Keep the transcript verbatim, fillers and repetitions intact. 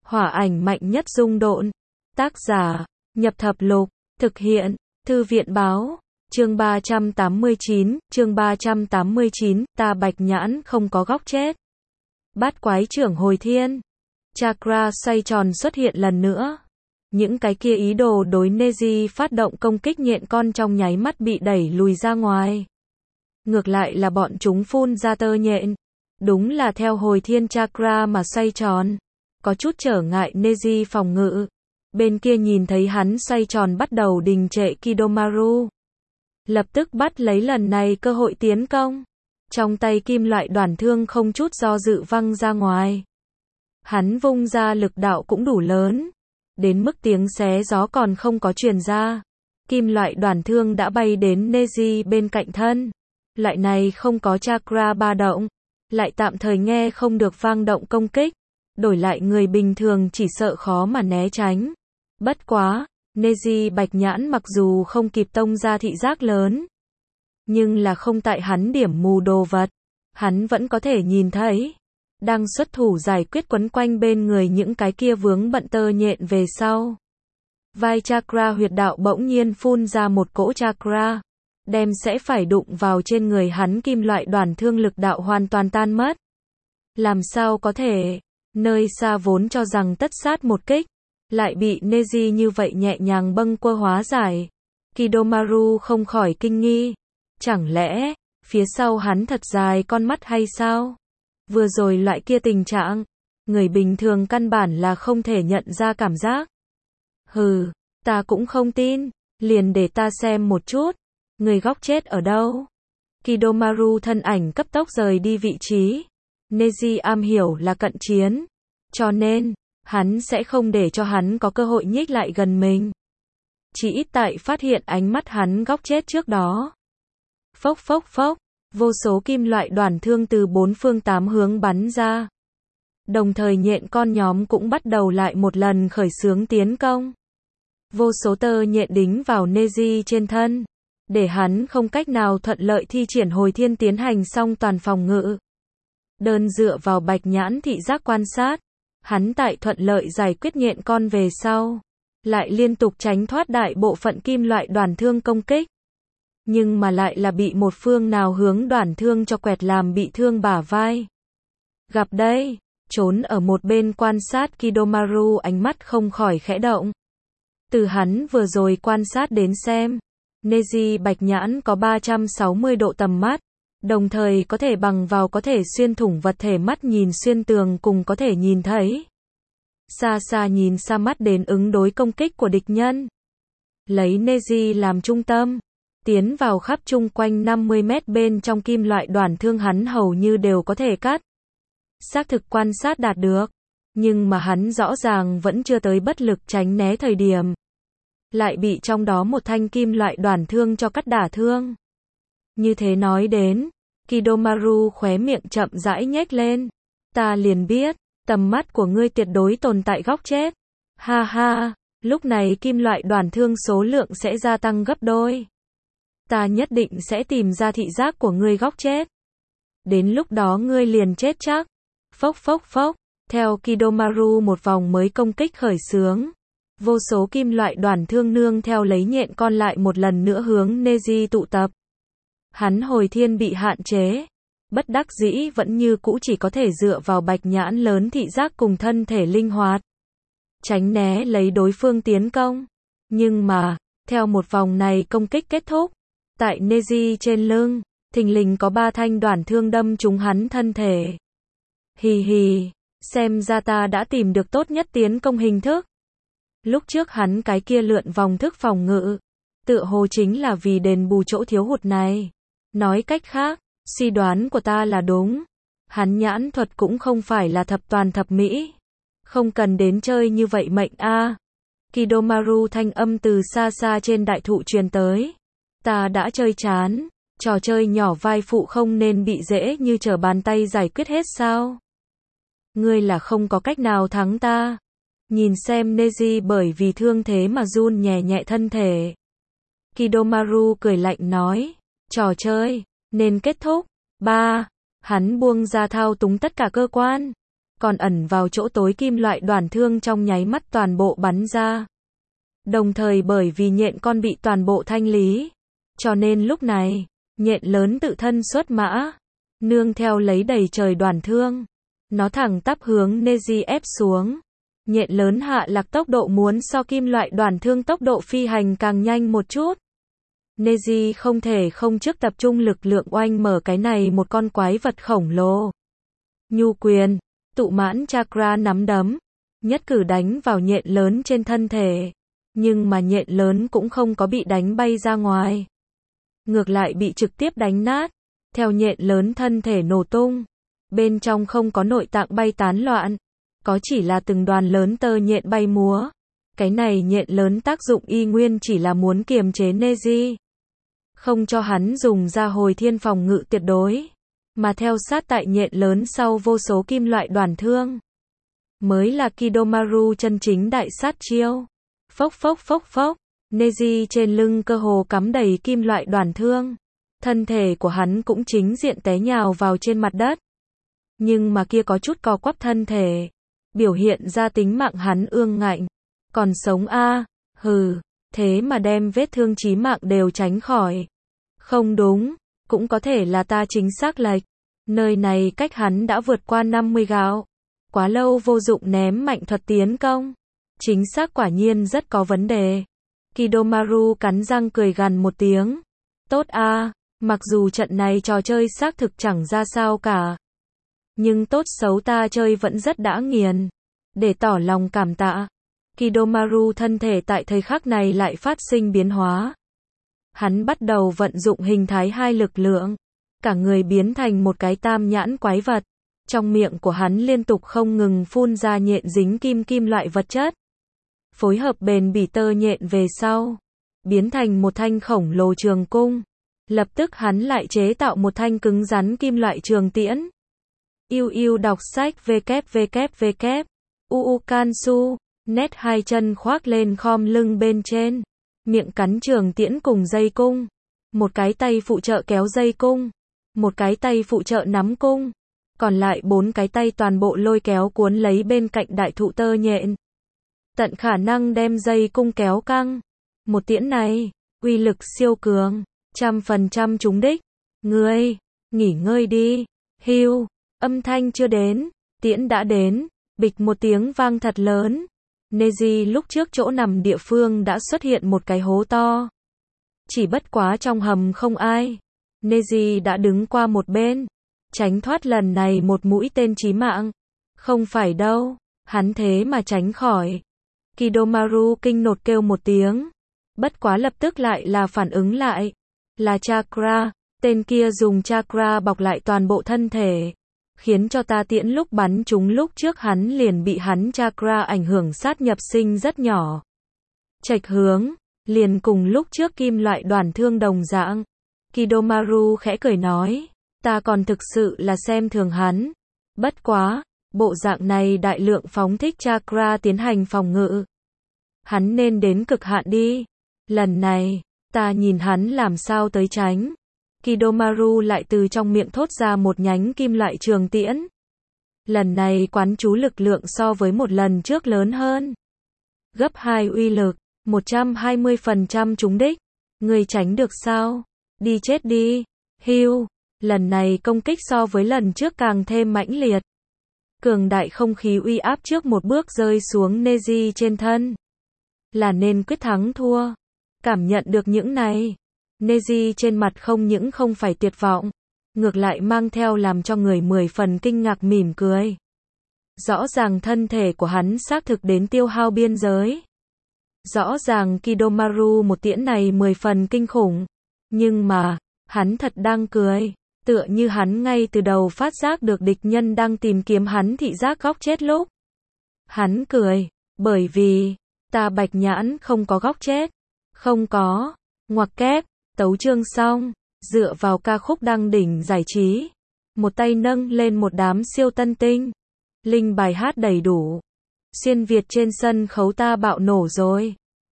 Hỏa ảnh mạnh nhất dung độn. Tác giả, Nhập Thập Lục. Thực hiện, Thư viện Báo. Chương ba trăm tám mươi chín, chương ba trăm tám mươi chín, ta Bạch Nhãn không có góc chết. Bát quái trưởng hồi thiên. Chakra xoay tròn xuất hiện lần nữa. Những cái kia ý đồ đối Neji phát động công kích nhện con trong nháy mắt bị đẩy lùi ra ngoài. Ngược lại là bọn chúng phun ra tơ nhện. Đúng là theo hồi thiên chakra mà xoay tròn. Có chút trở ngại Neji phòng ngự. Bên kia nhìn thấy hắn xoay tròn bắt đầu đình trệ Kidomaru. Lập tức bắt lấy lần này cơ hội tiến công. Trong tay kim loại đoản thương không chút do dự văng ra ngoài. Hắn vung ra lực đạo cũng đủ lớn. Đến mức tiếng xé gió còn không có truyền ra. Kim loại đoản thương đã bay đến Neji bên cạnh thân. Loại này không có chakra ba động. Lại tạm thời nghe không được vang động công kích. Đổi lại người bình thường chỉ sợ khó mà né tránh. Bất quá, Neji Bạch Nhãn mặc dù không kịp tông ra thị giác lớn. Nhưng là không tại hắn điểm mù đồ vật. Hắn vẫn có thể nhìn thấy. Đang xuất thủ giải quyết quấn quanh bên người những cái kia vướng bận tơ nhện về sau. Vai chakra huyệt đạo bỗng nhiên phun ra một cỗ chakra. Đem sẽ phải đụng vào trên người hắn kim loại đoản thương lực đạo hoàn toàn tan mất. Làm sao có thể, nơi xa vốn cho rằng tất sát một kích. Lại bị Neji như vậy nhẹ nhàng bâng quơ hóa giải. Kidomaru không khỏi kinh nghi. Chẳng lẽ, phía sau hắn thật dài con mắt hay sao? Vừa rồi loại kia tình trạng, người bình thường căn bản là không thể nhận ra cảm giác. Hừ, ta cũng không tin, liền để ta xem một chút, người góc chết ở đâu? Kidomaru thân ảnh cấp tốc rời đi vị trí. Neji am hiểu là cận chiến, cho nên, hắn sẽ không để cho hắn có cơ hội nhích lại gần mình. Chỉ ít tại phát hiện ánh mắt hắn góc chết trước đó. Phốc phốc phốc, vô số kim loại đoản thương từ bốn phương tám hướng bắn ra. Đồng thời nhện con nhóm cũng bắt đầu lại một lần khởi xướng tiến công. Vô số tơ nhện đính vào Neji trên thân, để hắn không cách nào thuận lợi thi triển hồi thiên tiến hành xong toàn phòng ngự. Đơn dựa vào Bạch Nhãn thị giác quan sát, hắn tại thuận lợi giải quyết nhện con về sau, lại liên tục tránh thoát đại bộ phận kim loại đoản thương công kích. Nhưng mà lại là bị một phương nào hướng đoản thương cho quẹt làm bị thương bả vai. Gặp đây, trốn ở một bên quan sát Kidomaru ánh mắt không khỏi khẽ động. Từ hắn vừa rồi quan sát đến xem, Neji Bạch Nhãn có ba trăm sáu mươi độ tầm mắt, đồng thời có thể bằng vào có thể xuyên thủng vật thể mắt nhìn xuyên tường cùng có thể nhìn thấy. Xa xa nhìn xa mắt đến ứng đối công kích của địch nhân. Lấy Neji làm trung tâm, tiến vào khắp chung quanh năm mươi mét bên trong kim loại đoản thương hắn hầu như đều có thể cắt. Xác thực quan sát đạt được, nhưng mà hắn rõ ràng vẫn chưa tới bất lực tránh né thời điểm. Lại bị trong đó một thanh kim loại đoản thương cho cắt đả thương. Như thế nói đến, Kidomaru khóe miệng chậm rãi nhếch lên. Ta liền biết, tầm mắt của ngươi tuyệt đối tồn tại góc chết. Ha ha, lúc này kim loại đoản thương số lượng sẽ gia tăng gấp đôi. Ta nhất định sẽ tìm ra thị giác của ngươi góc chết. Đến lúc đó ngươi liền chết chắc. Phốc phốc phốc, theo Kidomaru một vòng mới công kích khởi xướng. Vô số kim loại đoản thương nương theo lấy nhện con lại một lần nữa hướng Neji tụ tập. Hắn hồi thiên bị hạn chế. Bất đắc dĩ vẫn như cũ chỉ có thể dựa vào Bạch Nhãn lớn thị giác cùng thân thể linh hoạt. Tránh né lấy đối phương tiến công. Nhưng mà, theo một vòng này công kích kết thúc, tại Neji trên lưng, thình lình có ba thanh đoản thương đâm trúng hắn thân thể. Hì hì, xem ra ta đã tìm được tốt nhất tiến công hình thức. Lúc trước hắn cái kia lượn vòng thức phòng ngự, tựa hồ chính là vì đền bù chỗ thiếu hụt này. Nói cách khác, suy đoán của ta là đúng. Hắn nhãn thuật cũng không phải là thập toàn thập mỹ. Không cần đến chơi như vậy mệnh a. À. Kidomaru thanh âm từ xa xa trên đại thụ truyền tới. Ta đã chơi chán. Trò chơi nhỏ vai phụ không nên bị dễ như trở bàn tay giải quyết hết sao? Ngươi là không có cách nào thắng ta. Nhìn xem Neji bởi vì thương thế mà run nhẹ nhẹ thân thể. Kidomaru cười lạnh nói. Trò chơi, nên kết thúc. Ba, hắn buông ra thao túng tất cả cơ quan. còn ẩn vào chỗ tối kim loại đoản thương trong nháy mắt toàn bộ bắn ra. Đồng thời bởi vì nhện con bị toàn bộ thanh lý, cho nên lúc này, nhện lớn tự thân xuất mã, nương theo lấy đầy trời đoản thương. Nó thẳng tắp hướng Neji ép xuống. Nhện lớn hạ lạc tốc độ muốn so kim loại đoản thương tốc độ phi hành càng nhanh một chút. Neji không thể không trước tập trung lực lượng oanh mở cái này một con quái vật khổng lồ. Nhu quyền, tụ mãn chakra nắm đấm, nhất cử đánh vào nhện lớn trên thân thể. Nhưng mà nhện lớn cũng không có bị đánh bay ra ngoài. Ngược lại bị trực tiếp đánh nát. Theo nhện lớn thân thể nổ tung. Bên trong không có nội tạng bay tán loạn. Có chỉ là từng đoàn lớn tơ nhện bay múa. Cái này nhện lớn tác dụng y nguyên chỉ là muốn kiềm chế Neji. Không cho hắn dùng ra hồi thiên phòng ngự tuyệt đối. Mà theo sát tại nhện lớn sau vô số kim loại đoản thương. Mới là Kidomaru chân chính đại sát chiêu. Phốc phốc phốc phốc. Neji trên lưng cơ hồ cắm đầy kim loại đoản thương. Thân thể của hắn cũng chính diện té nhào vào trên mặt đất. Nhưng mà kia có chút co quắp thân thể. Biểu hiện ra tính mạng hắn ương ngạnh. Còn sống a à, hừ. Thế mà đem vết thương chí mạng đều tránh khỏi. Không đúng. Cũng có thể là ta chính xác lệch. Nơi này cách hắn đã vượt qua năm mươi gạo. Quá lâu vô dụng ném mạnh thuật tiến công. Chính xác quả nhiên rất có vấn đề. Kidomaru cắn răng cười gằn một tiếng. Tốt a, à, mặc dù trận này trò chơi xác thực chẳng ra sao cả. Nhưng tốt xấu ta chơi vẫn rất đã nghiền. Để tỏ lòng cảm tạ. Kidomaru thân thể tại thời khắc này lại phát sinh biến hóa. Hắn bắt đầu vận dụng hình thái hai lực lượng. Cả người biến thành một cái tam nhãn quái vật. Trong miệng của hắn liên tục không ngừng phun ra nhện dính kim kim loại vật chất. Phối hợp bền bỉ tơ nhện về sau. Biến thành một thanh khổng lồ trường cung. Lập tức hắn lại chế tạo một thanh cứng rắn kim loại trường tiễn. Yêu yêu đọc sách www. Uu Kansu. Nét hai chân khoác lên khom lưng bên trên. Miệng cắn trường tiễn cùng dây cung. Một cái tay phụ trợ kéo dây cung. Một cái tay phụ trợ nắm cung. Còn lại bốn cái tay toàn bộ lôi kéo cuốn lấy bên cạnh đại thụ tơ nhện. Tận khả năng đem dây cung kéo căng. Một tiễn này, uy lực siêu cường, trăm phần trăm trúng đích. Ngươi, nghỉ ngơi đi. Hiu, âm thanh chưa đến, tiễn đã đến, bịch một tiếng vang thật lớn. Neji lúc trước chỗ nằm địa phương đã xuất hiện một cái hố to. Chỉ bất quá trong hầm không ai. Neji đã đứng qua một bên, tránh thoát lần này một mũi tên chí mạng. Không phải đâu, hắn thế mà tránh khỏi. Kidomaru kinh nột kêu một tiếng. Bất quá lập tức lại là phản ứng lại. Là chakra, tên kia dùng chakra bọc lại toàn bộ thân thể. Khiến cho ta tiễn lúc bắn trúng lúc trước hắn liền bị hắn chakra ảnh hưởng sát nhập sinh rất nhỏ. Chệch hướng, liền cùng lúc trước kim loại đoản thương đồng dạng. Kidomaru khẽ cười nói, ta còn thực sự là xem thường hắn. Bất quá, bộ dạng này đại lượng phóng thích chakra tiến hành phòng ngự. Hắn nên đến cực hạn đi. Lần này, ta nhìn hắn làm sao tới tránh. Kidomaru lại từ trong miệng thốt ra một nhánh kim loại trường tiễn. Lần này quán chú lực lượng so với một lần trước lớn hơn. Gấp hai uy lực, một trăm hai mươi phần trăm trúng đích. Người tránh được sao? Đi chết đi. Hiu, lần này công kích so với lần trước càng thêm mãnh liệt. Cường đại không khí uy áp trước một bước rơi xuống Neji trên thân. Là nên quyết thắng thua. Cảm nhận được những này. Neji trên mặt không những không phải tuyệt vọng. Ngược lại mang theo làm cho người mười phần kinh ngạc mỉm cười. Rõ ràng thân thể của hắn xác thực đến tiêu hao biên giới. Rõ ràng Kidomaru một tiễn này mười phần kinh khủng. Nhưng mà, hắn thật đang cười. Tựa như hắn ngay từ đầu phát giác được địch nhân đang tìm kiếm hắn thị giác góc chết lúc. Hắn cười, bởi vì, ta bạch nhãn không có góc chết. Không có, ngoặc kép, tấu chương xong, dựa vào ca khúc đăng đỉnh giải trí. Một tay nâng lên một đám siêu tân tinh. Linh bài hát đầy đủ. Xuyên Việt trên sân khấu ta bạo nổ rồi.